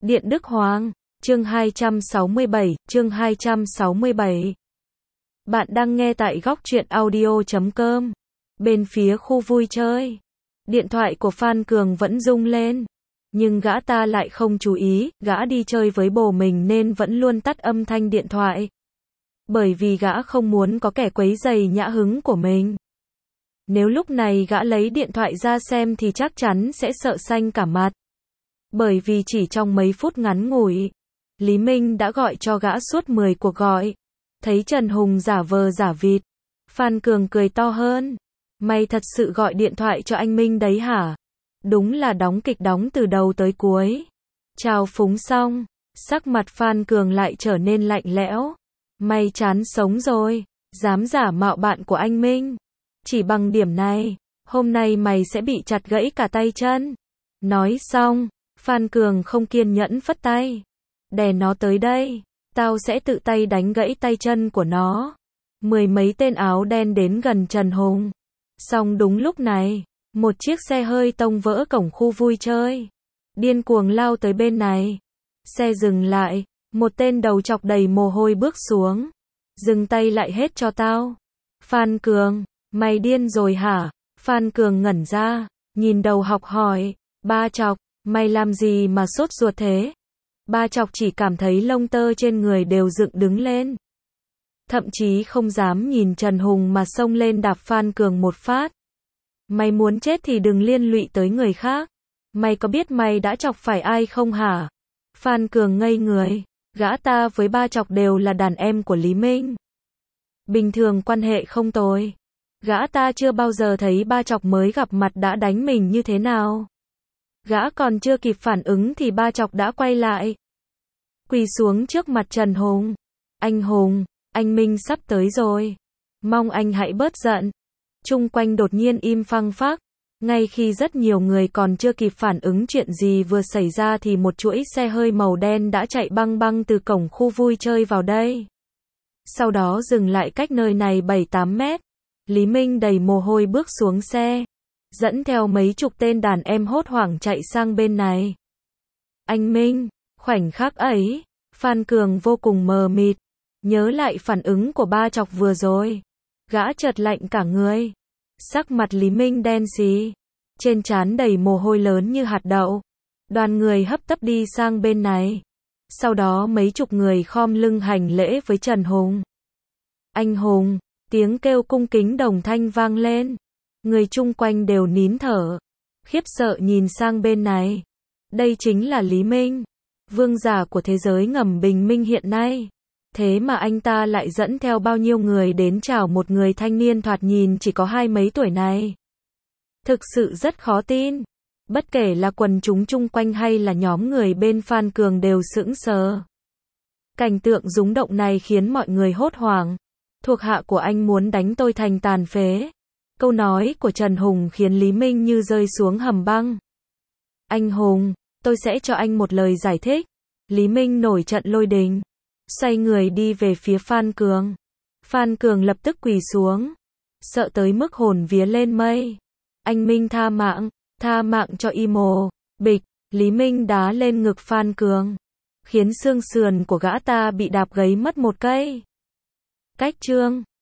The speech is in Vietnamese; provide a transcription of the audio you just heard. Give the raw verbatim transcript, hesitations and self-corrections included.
Điện Đức Hoàng, chương hai trăm sáu mươi bảy, chương hai trăm sáu mươi bảy. Bạn đang nghe tại góc truyện audio chấm com. Bên phía khu vui chơi, điện thoại của Phan Cường vẫn rung lên. Nhưng gã ta lại không chú ý, gã đi chơi với bồ mình nên vẫn luôn tắt âm thanh điện thoại. Bởi vì gã không muốn có kẻ quấy rầy nhã hứng của mình. Nếu lúc này gã lấy điện thoại ra xem thì chắc chắn sẽ sợ xanh cả mặt. Bởi vì chỉ trong mấy phút ngắn ngủi, Lý Minh đã gọi cho gã suốt mười cuộc gọi. Thấy Trần Hùng giả vờ giả vịt, Phan Cường cười to hơn. Mày thật sự gọi điện thoại cho anh Minh đấy hả? Đúng là đóng kịch đóng từ đầu tới cuối. Chào phúng xong, sắc mặt Phan Cường lại trở nên lạnh lẽo. Mày chán sống rồi, dám giả mạo bạn của anh Minh. Chỉ bằng điểm này, hôm nay mày sẽ bị chặt gãy cả tay chân. Nói xong, Phan Cường không kiên nhẫn phất tay. Đè nó tới đây, tao sẽ tự tay đánh gãy tay chân của nó. Mười mấy tên áo đen đến gần Trần Hùng. Xong đúng lúc này, một chiếc xe hơi tông vỡ cổng khu vui chơi. Điên cuồng lao tới bên này. Xe dừng lại, một tên đầu chọc đầy mồ hôi bước xuống. Dừng tay lại hết cho tao. Phan Cường, mày điên rồi hả? Phan Cường ngẩn ra, nhìn đầu học hỏi. Ba chọc, mày làm gì mà sốt ruột thế? Ba chọc chỉ cảm thấy lông tơ trên người đều dựng đứng lên. Thậm chí không dám nhìn Trần Hùng mà xông lên đạp Phan Cường một phát. Mày muốn chết thì đừng liên lụy tới người khác. Mày có biết mày đã chọc phải ai không hả? Phan Cường ngây người. Gã ta với ba chọc đều là đàn em của Lý Minh. Bình thường quan hệ không tồi. Gã ta chưa bao giờ thấy ba chọc mới gặp mặt đã đánh mình như thế nào. Gã còn chưa kịp phản ứng thì ba chọc đã quay lại. Quỳ xuống trước mặt Trần Hùng. Anh Hùng, anh Minh sắp tới rồi. Mong anh hãy bớt giận. Chung quanh đột nhiên im phăng phắc. Ngay khi rất nhiều người còn chưa kịp phản ứng chuyện gì vừa xảy ra thì một chuỗi xe hơi màu đen đã chạy băng băng từ cổng khu vui chơi vào đây. Sau đó dừng lại cách nơi này bảy tám mét. Lý Minh đầy mồ hôi bước xuống xe. Dẫn theo mấy chục tên đàn em hốt hoảng chạy sang bên này. Anh Minh, khoảnh khắc ấy, Phan Cường vô cùng mờ mịt. Nhớ lại phản ứng của ba chọc vừa rồi. Gã chợt lạnh cả người. Sắc mặt Lý Minh đen xì. Trên trán đầy mồ hôi lớn như hạt đậu. Đoàn người hấp tấp đi sang bên này. Sau đó mấy chục người khom lưng hành lễ với Trần Hùng. Anh Hùng, tiếng kêu cung kính đồng thanh vang lên. Người chung quanh đều nín thở. Khiếp sợ nhìn sang bên này. Đây chính là Lý Minh. Vương giả của thế giới ngầm bình minh hiện nay. Thế mà anh ta lại dẫn theo bao nhiêu người đến chào một người thanh niên thoạt nhìn chỉ có hai mấy tuổi này. Thực sự rất khó tin. Bất kể là quần chúng chung quanh hay là nhóm người bên Phan Cường đều sững sờ. Cảnh tượng rúng động này khiến mọi người hốt hoảng. Thuộc hạ của anh muốn đánh tôi thành tàn phế. Câu nói của Trần Hùng khiến Lý Minh như rơi xuống hầm băng. Anh Hùng, tôi sẽ cho anh một lời giải thích. Lý Minh nổi trận lôi đình. Xoay người đi về phía Phan Cường. Phan Cường lập tức quỳ xuống. Sợ tới mức hồn vía lên mây. Anh Minh tha mạng, tha mạng cho y mồ. Bịch, Lý Minh đá lên ngực Phan Cường. Khiến xương sườn của gã ta bị đạp gãy mất một cây. Cách chương